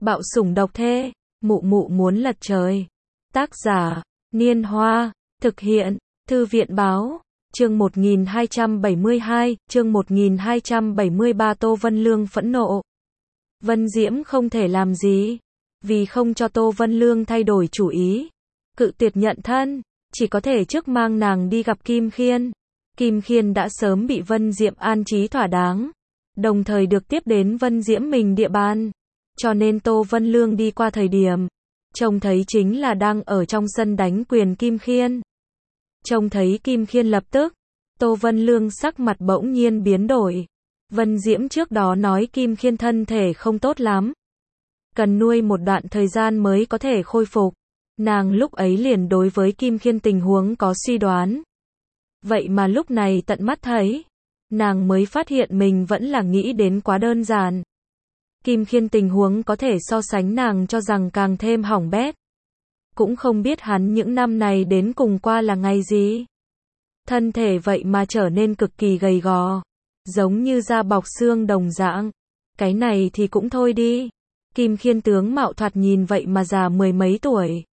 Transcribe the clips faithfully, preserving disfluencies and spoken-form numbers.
Bạo sủng độc thê, mụ mụ muốn lật trời. Tác giả, Niên Hoa, thực hiện, Thư viện Báo, chương một nghìn hai trăm bảy mươi hai, chương một nghìn hai trăm bảy mươi ba Tô Vân Lương phẫn nộ. Vân Diễm không thể làm gì, vì không cho Tô Vân Lương thay đổi chủ ý, cự tuyệt nhận thân, chỉ có thể trước mang nàng đi gặp Kim Khiên. Kim Khiên đã sớm bị Vân Diễm an trí thỏa đáng, đồng thời được tiếp đến Vân Diễm mình địa bàn, cho nên Tô Vân Lương đi qua thời điểm, trông thấy chính là đang ở trong sân đánh quyền Kim Khiên. Trông thấy Kim Khiên lập tức, Tô Vân Lương sắc mặt bỗng nhiên biến đổi. Vân Diễm trước đó nói Kim Khiên thân thể không tốt lắm, cần nuôi một đoạn thời gian mới có thể khôi phục. Nàng lúc ấy liền đối với Kim Khiên tình huống có suy đoán. Vậy mà lúc này tận mắt thấy, nàng mới phát hiện mình vẫn là nghĩ đến quá đơn giản. Kim Khiên tình huống có thể so sánh nàng cho rằng càng thêm hỏng bét. Cũng không biết hắn những năm này đến cùng qua là ngày gì. Thân thể vậy mà trở nên cực kỳ gầy gò, giống như da bọc xương đồng dạng. Cái này thì cũng thôi đi. Kim Khiên tướng mạo thoạt nhìn vậy mà già mười mấy tuổi.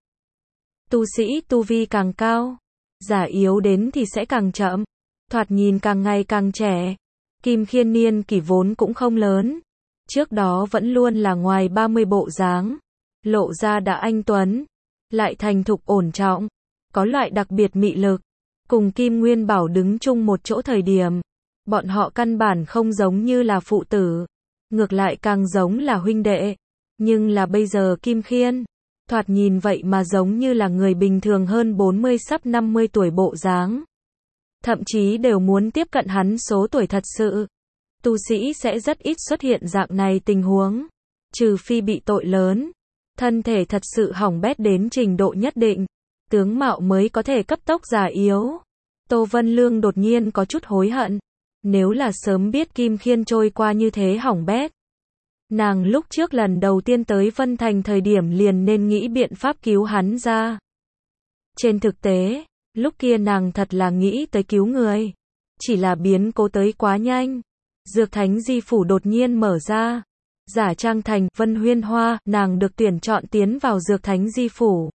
Tu sĩ tu vi càng cao, già yếu đến thì sẽ càng chậm, thoạt nhìn càng ngày càng trẻ. Kim Khiên niên kỷ vốn cũng không lớn, trước đó vẫn luôn là ngoài ba mươi bộ dáng, lộ ra đã anh tuấn, lại thành thục ổn trọng, có loại đặc biệt mị lực. Cùng Kim Nguyên Bảo đứng chung một chỗ thời điểm, bọn họ căn bản không giống như là phụ tử, ngược lại càng giống là huynh đệ. Nhưng là bây giờ Kim Khiên, thoạt nhìn vậy mà giống như là người bình thường hơn bốn mươi sắp năm mươi tuổi bộ dáng. Thậm chí đều muốn tiếp cận hắn số tuổi thật sự. Tu sĩ sẽ rất ít xuất hiện dạng này tình huống, trừ phi bị tội lớn, thân thể thật sự hỏng bét đến trình độ nhất định, tướng mạo mới có thể cấp tốc già yếu. Tô Vân Lương đột nhiên có chút hối hận, nếu là sớm biết Kim Khiên trôi qua như thế hỏng bét, nàng lúc trước lần đầu tiên tới Vân Thành thời điểm liền nên nghĩ biện pháp cứu hắn ra. Trên thực tế, lúc kia nàng thật là nghĩ tới cứu người, chỉ là biến cố tới quá nhanh. Dược Thánh Di Phủ đột nhiên mở ra, giả trang thành Vân Huyên Hoa, nàng được tuyển chọn tiến vào Dược Thánh Di Phủ.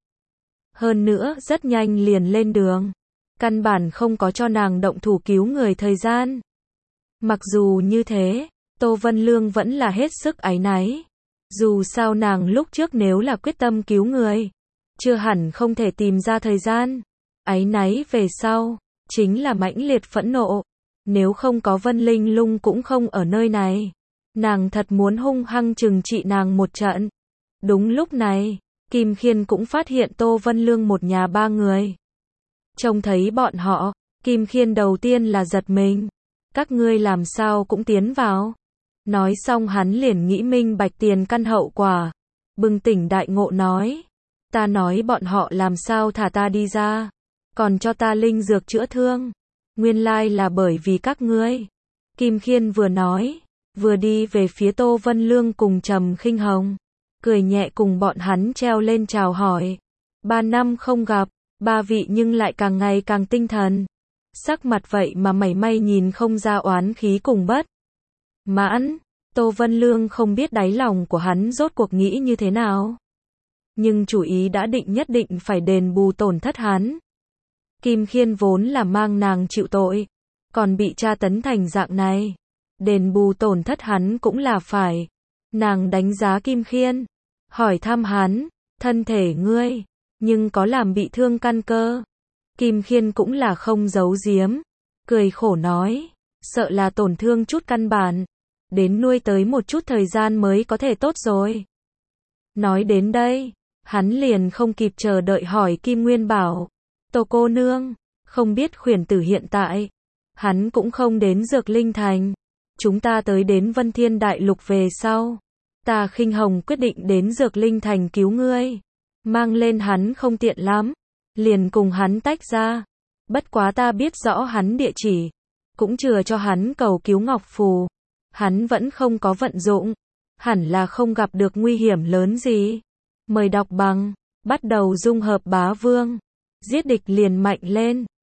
Hơn nữa rất nhanh liền lên đường, căn bản không có cho nàng động thủ cứu người thời gian. Mặc dù như thế, Tô Vân Lương vẫn là hết sức áy náy. Dù sao nàng lúc trước nếu là quyết tâm cứu người, chưa hẳn không thể tìm ra thời gian. Áy náy về sau, chính là mãnh liệt phẫn nộ. Nếu không có Vân Linh Lung cũng không ở nơi này, nàng thật muốn hung hăng trừng trị nàng một trận. Đúng lúc này, Kim Khiên cũng phát hiện Tô Vân Lương một nhà ba người. Trông thấy bọn họ, Kim Khiên đầu tiên là giật mình. Các ngươi làm sao cũng tiến vào. Nói xong hắn liền nghĩ minh bạch tiền căn hậu quả. Bừng tỉnh đại ngộ nói. Ta nói bọn họ làm sao thả ta đi ra, còn cho ta linh dược chữa thương. Nguyên lai là bởi vì các ngươi. Kim Khiên vừa nói, vừa đi về phía Tô Vân Lương cùng Trầm Khinh Hồng, cười nhẹ cùng bọn hắn treo lên chào hỏi. Ba năm không gặp, ba vị nhưng lại càng ngày càng tinh thần. Sắc mặt vậy mà mảy may nhìn không ra oán khí cùng bất mãn. Tô Vân Lương không biết đáy lòng của hắn rốt cuộc nghĩ như thế nào, nhưng chủ ý đã định nhất định phải đền bù tổn thất hắn. Kim Khiên vốn là mang nàng chịu tội, còn bị tra tấn thành dạng này, đền bù tổn thất hắn cũng là phải. Nàng đánh giá Kim Khiên, hỏi thăm hắn, thân thể ngươi, nhưng có làm bị thương căn cơ? Kim Khiên cũng là không giấu giếm, cười khổ nói, sợ là tổn thương chút căn bản, đến nuôi tới một chút thời gian mới có thể tốt rồi. Nói đến đây, hắn liền không kịp chờ đợi hỏi Kim Nguyên Bảo, Tô cô nương, không biết khuyển tử hiện tại, hắn cũng không đến Dược Linh Thành. Chúng ta tới đến Vân Thiên Đại Lục về sau, ta Khinh Hồng quyết định đến Dược Linh Thành cứu ngươi. Mang lên hắn không tiện lắm, liền cùng hắn tách ra. Bất quá ta biết rõ hắn địa chỉ, cũng chừa cho hắn cầu cứu ngọc phù. Hắn vẫn không có vận dụng, hẳn là không gặp được nguy hiểm lớn gì. Mời đọc bằng, bắt đầu dung hợp bá vương. Giết địch liền mạnh lên.